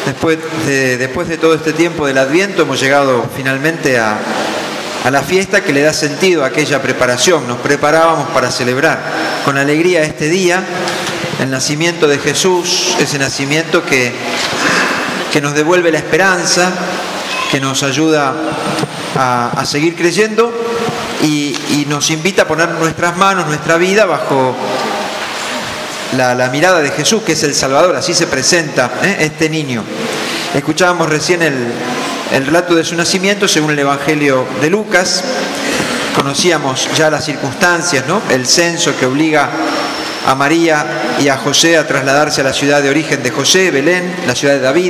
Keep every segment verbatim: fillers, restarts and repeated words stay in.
Después de, después de todo este tiempo del Adviento hemos llegado finalmente a, a la fiesta que le da sentido a aquella preparación. Nos preparábamos para celebrar con alegría este día, el nacimiento de Jesús, ese nacimiento que, que nos devuelve la esperanza, que nos ayuda a, a seguir creyendo y, y nos invita a poner nuestras manos, nuestra vida bajo La, la mirada de Jesús, que es el Salvador. Así se presenta ¿eh? este niño. Escuchábamos recién el, el relato de su nacimiento según el Evangelio de Lucas. Conocíamos ya las circunstancias, ¿no? El censo que obliga a María y a José a trasladarse a la ciudad de origen de José, Belén, la ciudad de David.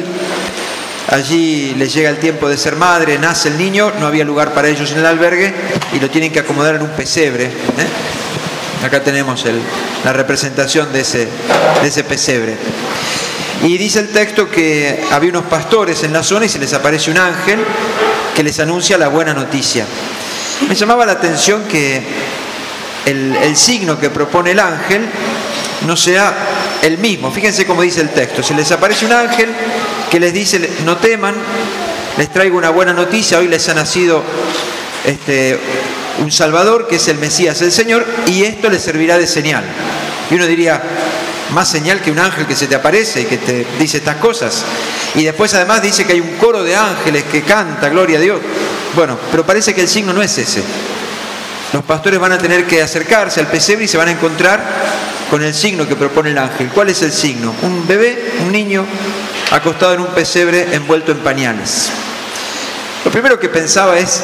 Allí les llega el tiempo de ser madre, nace el niño, no había lugar para ellos en el albergue y lo tienen que acomodar en un pesebre. ¿eh? Acá tenemos el, la representación de ese, de ese pesebre. Y dice el texto que había unos pastores en la zona y se les aparece un ángel que les anuncia la buena noticia. Me llamaba la atención que el, el signo que propone el ángel no sea el mismo. Fíjense cómo dice el texto. Se les aparece un ángel que les dice: no teman, les traigo una buena noticia, hoy les ha nacido este... un Salvador, que es el Mesías, el Señor, y esto le servirá de señal. Y uno diría, más señal que un ángel que se te aparece y que te dice estas cosas. Y después además dice que hay un coro de ángeles que canta, gloria a Dios. Bueno, pero parece que el signo no es ese. Los pastores van a tener que acercarse al pesebre y se van a encontrar con el signo que propone el ángel. ¿Cuál es el signo? Un bebé, un niño, acostado en un pesebre envuelto en pañales. Lo primero que pensaba es,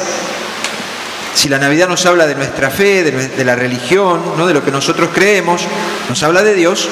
si la Navidad nos habla de nuestra fe, de, de la religión, ¿no? De lo que nosotros creemos, nos habla de Dios.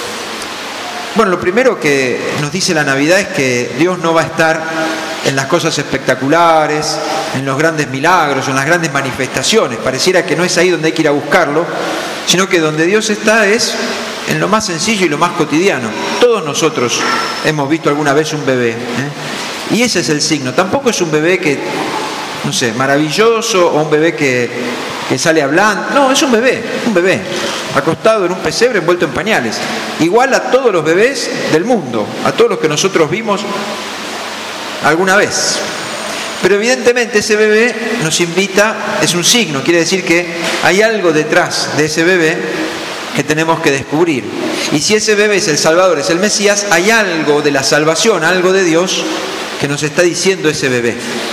Bueno, lo primero que nos dice la Navidad es que Dios no va a estar en las cosas espectaculares, en los grandes milagros, en las grandes manifestaciones. Pareciera que no es ahí donde hay que ir a buscarlo, sino que donde Dios está es en lo más sencillo y lo más cotidiano. Todos nosotros hemos visto alguna vez un bebé, ¿eh? Y ese es el signo. Tampoco es un bebé que, no sé, maravilloso, o un bebé que, que sale hablando. No, es un bebé, un bebé, acostado en un pesebre envuelto en pañales. Igual a todos los bebés del mundo, a todos los que nosotros vimos alguna vez. Pero evidentemente ese bebé nos invita, es un signo, quiere decir que hay algo detrás de ese bebé que tenemos que descubrir. Y si ese bebé es el Salvador, es el Mesías, hay algo de la salvación, algo de Dios que nos está diciendo ese bebé.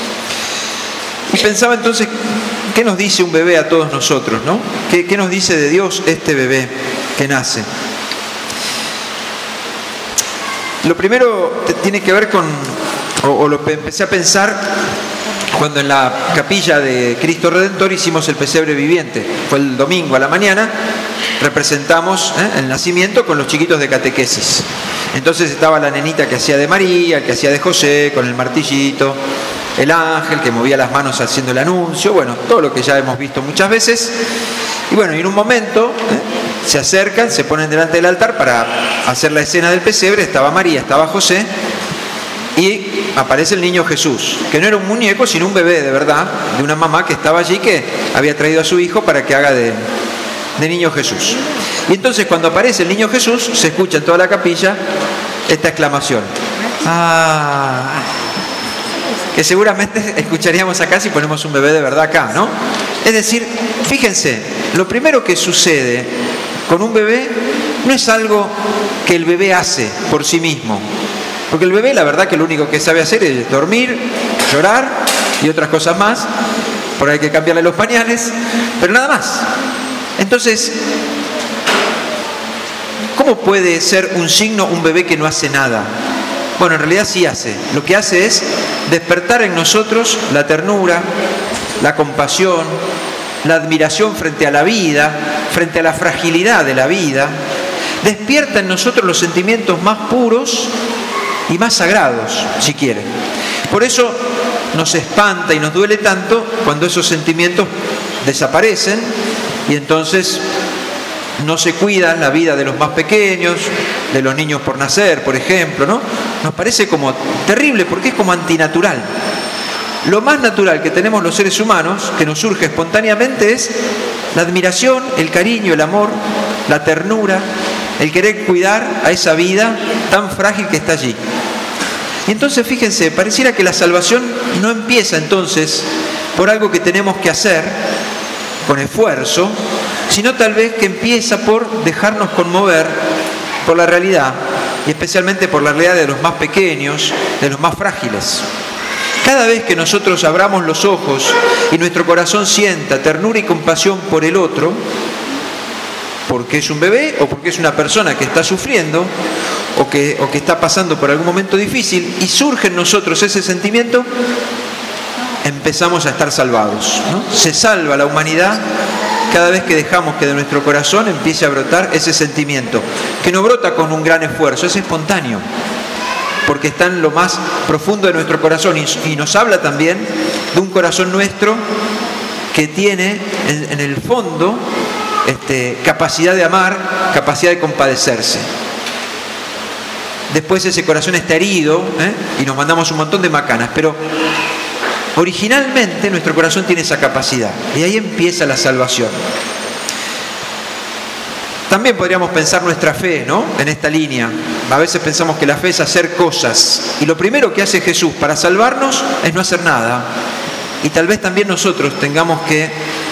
Y pensaba entonces, ¿qué nos dice un bebé a todos nosotros, no? ¿Qué, qué nos dice de Dios este bebé que nace? Lo primero tiene que ver con, o, o lo empecé a pensar cuando en la capilla de Cristo Redentor hicimos el pesebre viviente. Fue el domingo a la mañana, representamos ¿eh? el nacimiento con los chiquitos de catequesis. Entonces estaba la nenita que hacía de María, el que hacía de José, con el martillito, el ángel que movía las manos haciendo el anuncio, bueno, todo lo que ya hemos visto muchas veces. Y bueno, y en un momento ¿eh? se acercan, se ponen delante del altar para hacer la escena del pesebre. Estaba María, estaba José, y aparece el niño Jesús, que no era un muñeco, sino un bebé de verdad, de una mamá que estaba allí, que había traído a su hijo para que haga de, de niño Jesús. Y entonces cuando aparece el niño Jesús, se escucha en toda la capilla esta exclamación. ¡Ah! Que seguramente escucharíamos acá si ponemos un bebé de verdad acá, ¿no? Es decir, fíjense, lo primero que sucede con un bebé no es algo que el bebé hace por sí mismo. Porque el bebé, la verdad, que lo único que sabe hacer es dormir, llorar y otras cosas más. Por ahí hay que cambiarle los pañales, pero nada más. Entonces, ¿cómo puede ser un signo un bebé que no hace nada? Bueno, en realidad sí hace. Lo que hace es despertar en nosotros la ternura, la compasión, la admiración frente a la vida, frente a la fragilidad de la vida. Despierta en nosotros los sentimientos más puros y más sagrados, si quieren. Por eso nos espanta y nos duele tanto cuando esos sentimientos desaparecen y entonces no se cuida la vida de los más pequeños, de los niños por nacer, por ejemplo, ¿no? Nos parece como terrible porque es como antinatural. Lo más natural que tenemos los seres humanos, que nos surge espontáneamente, es la admiración, el cariño, el amor, la ternura, el querer cuidar a esa vida tan frágil que está allí. Y entonces fíjense, pareciera que la salvación no empieza entonces por algo que tenemos que hacer con esfuerzo, sino tal vez que empieza por dejarnos conmover por la realidad, y especialmente por la realidad de los más pequeños, de los más frágiles. Cada vez que nosotros abramos los ojos y nuestro corazón sienta ternura y compasión por el otro, porque es un bebé o porque es una persona que está sufriendo o que, o que está pasando por algún momento difícil, y surge en nosotros ese sentimiento, empezamos a estar salvados, ¿no? Se salva la humanidad cada vez que dejamos que de nuestro corazón empiece a brotar ese sentimiento, que no brota con un gran esfuerzo, es espontáneo, porque está en lo más profundo de nuestro corazón, y, y nos habla también de un corazón nuestro que tiene en, en el fondo este, capacidad de amar, capacidad de compadecerse. Después ese corazón está herido, ¿eh? y nos mandamos un montón de macanas, pero originalmente nuestro corazón tiene esa capacidad, y ahí empieza la salvación. También podríamos pensar nuestra fe, ¿no?, en esta línea. A veces pensamos que la fe es hacer cosas, y lo primero que hace Jesús para salvarnos es no hacer nada. Y tal vez también nosotros tengamos que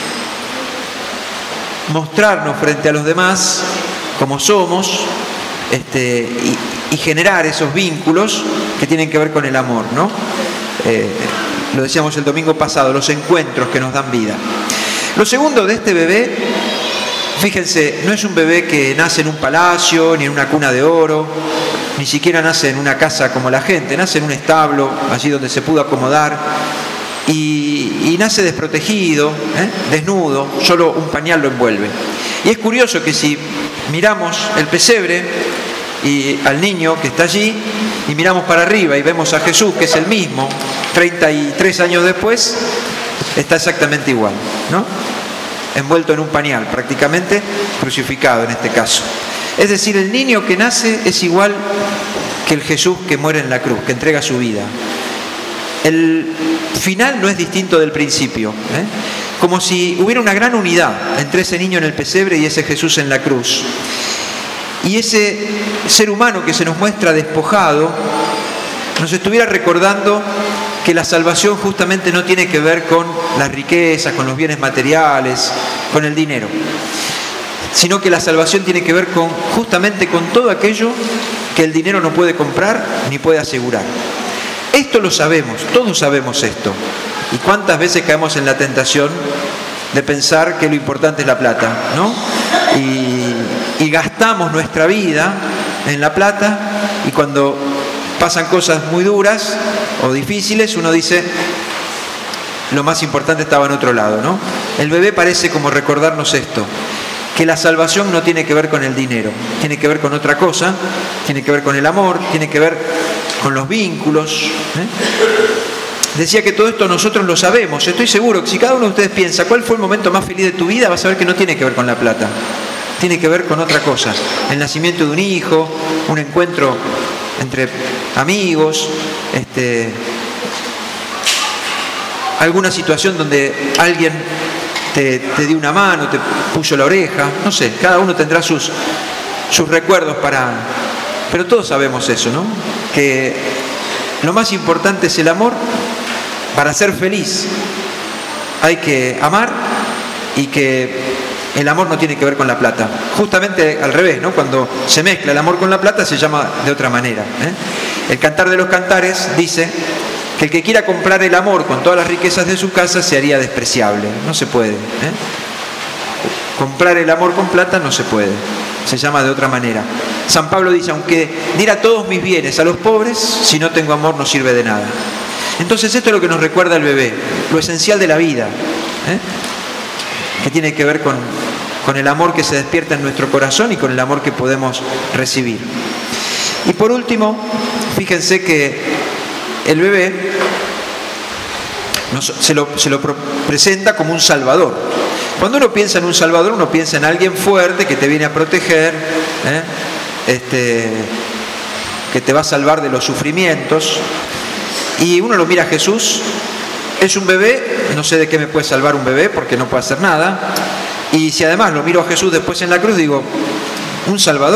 mostrarnos frente a los demás como somos, este, y, y generar esos vínculos que tienen que ver con el amor, ¿no? Eh, lo decíamos el domingo pasado, los encuentros que nos dan vida. Lo segundo de este bebé, fíjense, no es un bebé que nace en un palacio, ni en una cuna de oro, ni siquiera nace en una casa como la gente, nace en un establo, allí donde se pudo acomodar, y, y nace desprotegido, ¿eh? desnudo, solo un pañal lo envuelve. Y es curioso que si miramos el pesebre y al niño que está allí, y miramos para arriba y vemos a Jesús, que es el mismo, treinta y tres años después, está exactamente igual, ¿no? Envuelto en un pañal, prácticamente crucificado en este caso. Es decir, el niño que nace es igual que el Jesús que muere en la cruz, que entrega su vida. El final no es distinto del principio, ¿eh? Como si hubiera una gran unidad entre ese niño en el pesebre y ese Jesús en la cruz. Y ese ser humano que se nos muestra despojado nos estuviera recordando que la salvación justamente no tiene que ver con las riquezas, con los bienes materiales, con el dinero, sino que la salvación tiene que ver con justamente con todo aquello que el dinero no puede comprar ni puede asegurar. Esto lo sabemos, todos sabemos esto. ¿Y cuántas veces caemos en la tentación de pensar que lo importante es la plata, ¿no? Y, y gastamos nuestra vida en la plata, y cuando pasan cosas muy duras o difíciles, uno dice, lo más importante estaba en otro lado, ¿no? El bebé parece como recordarnos esto, que la salvación no tiene que ver con el dinero, tiene que ver con otra cosa, tiene que ver con el amor, tiene que ver con los vínculos, ¿eh? Decía que todo esto nosotros lo sabemos. Estoy seguro que si cada uno de ustedes piensa cuál fue el momento más feliz de tu vida, vas a ver que no tiene que ver con la plata, tiene que ver con otra cosa. El nacimiento de un hijo, un encuentro entre amigos, este, alguna situación donde alguien te, te dio una mano, te puso la oreja, no sé, cada uno tendrá sus, sus recuerdos para... Pero todos sabemos eso, ¿no? Que lo más importante es el amor. Para ser feliz hay que amar, y que el amor no tiene que ver con la plata. Justamente al revés, ¿no? Cuando se mezcla el amor con la plata se llama de otra manera, ¿eh? El Cantar de los Cantares dice que el que quiera comprar el amor con todas las riquezas de su casa se haría despreciable. No se puede, ¿eh? Comprar el amor con plata no se puede, se llama de otra manera. San Pablo dice, aunque diera todos mis bienes a los pobres, si no tengo amor no sirve de nada. Entonces esto es lo que nos recuerda el bebé, lo esencial de la vida, ¿eh? que tiene que ver con, con el amor que se despierta en nuestro corazón y con el amor que podemos recibir. Y por último, fíjense que el bebé nos, se, lo, se lo presenta como un salvador. Cuando uno piensa en un salvador, uno piensa en alguien fuerte que te viene a proteger, ¿eh? este, que te va a salvar de los sufrimientos. Y uno lo mira a Jesús, es un bebé, no sé de qué me puede salvar un bebé porque no puede hacer nada. Y si además lo miro a Jesús después en la cruz, digo, un salvador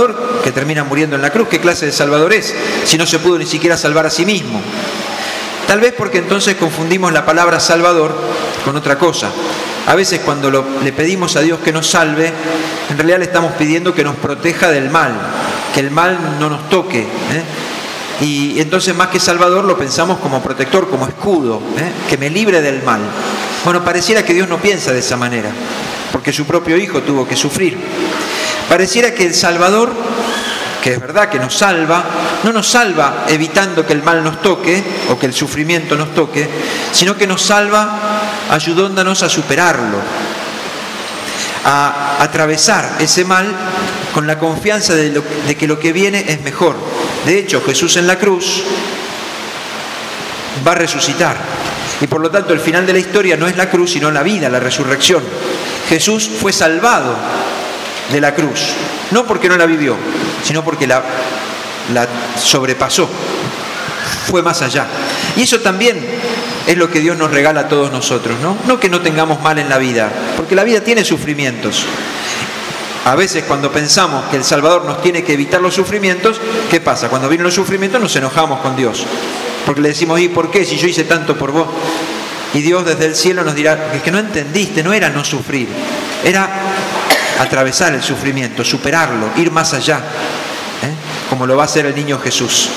que termina muriendo en la cruz. ¿Qué clase de Salvador es? Si no se pudo ni siquiera salvar a sí mismo. Tal vez porque entonces confundimos la palabra Salvador con otra cosa. A veces cuando lo, le pedimos a Dios que nos salve, en realidad le estamos pidiendo que nos proteja del mal, que el mal no nos toque, ¿eh? Y entonces más que Salvador lo pensamos como protector, como escudo, ¿eh? Que me libre del mal. Bueno, pareciera que Dios no piensa de esa manera, porque su propio Hijo tuvo que sufrir. Pareciera que el Salvador, que es verdad que nos salva, no nos salva evitando que el mal nos toque o que el sufrimiento nos toque, sino que nos salva ayudándonos a superarlo, a atravesar ese mal con la confianza de, lo, de que lo que viene es mejor. De hecho, Jesús en la cruz va a resucitar. Y por lo tanto el final de la historia no es la cruz, sino la vida, la resurrección. Jesús fue salvado de la cruz, no porque no la vivió, sino porque la, la sobrepasó, fue más allá. Y eso también es lo que Dios nos regala a todos nosotros, ¿no? No que no tengamos mal en la vida, porque la vida tiene sufrimientos. A veces cuando pensamos que el Salvador nos tiene que evitar los sufrimientos, ¿qué pasa? Cuando vienen los sufrimientos nos enojamos con Dios, porque le decimos, ¿y por qué? Si yo hice tanto por vos. Y Dios desde el cielo nos dirá, es que no entendiste, no era no sufrir, era atravesar el sufrimiento, superarlo, ir más allá, ¿eh? Como lo va a hacer el niño Jesús.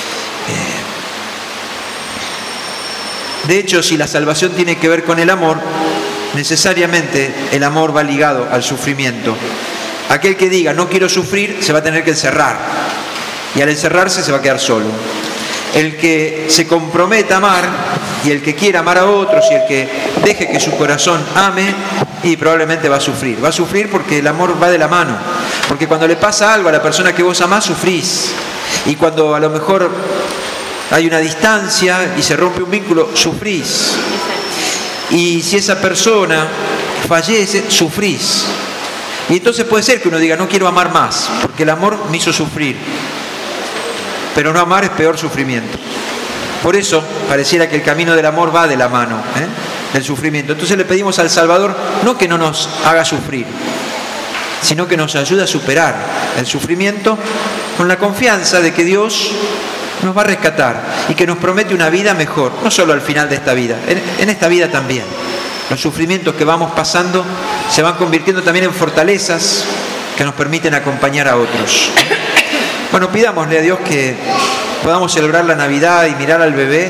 Eh... De hecho, si la salvación tiene que ver con el amor, necesariamente el amor va ligado al sufrimiento. Aquel que diga no quiero sufrir se va a tener que encerrar, y al encerrarse se va a quedar solo. El que se comprometa a amar, y el que quiera amar a otros, y el que deje que su corazón ame, y probablemente va a sufrir. Va a sufrir porque el amor va de la mano. Porque cuando le pasa algo a la persona que vos amás, sufrís. Y cuando a lo mejor hay una distancia y se rompe un vínculo, sufrís. Y si esa persona fallece, sufrís. Y entonces puede ser que uno diga, no quiero amar más, porque el amor me hizo sufrir. Pero no amar es peor sufrimiento. Por eso pareciera que el camino del amor va de la mano, ¿eh? del sufrimiento. Entonces le pedimos al Salvador no que no nos haga sufrir, sino que nos ayude a superar el sufrimiento con la confianza de que Dios nos va a rescatar y que nos promete una vida mejor, no solo al final de esta vida, en, en esta vida también. Los sufrimientos que vamos pasando se van convirtiendo también en fortalezas que nos permiten acompañar a otros. Bueno, pidámosle a Dios que podamos celebrar la Navidad y mirar al bebé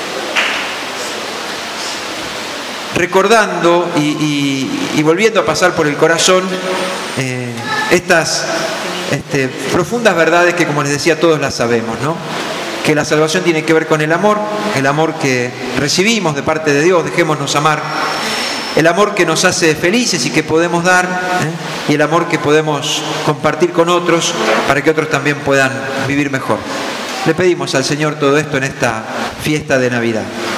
recordando y, y, y volviendo a pasar por el corazón eh, estas este, profundas verdades que, como les decía, todos las sabemos, ¿no? Que la salvación tiene que ver con el amor, el amor que recibimos de parte de Dios, dejémonos amar, el amor que nos hace felices y que podemos dar, ¿eh? y el amor que podemos compartir con otros para que otros también puedan vivir mejor. Le pedimos al Señor todo esto en esta fiesta de Navidad.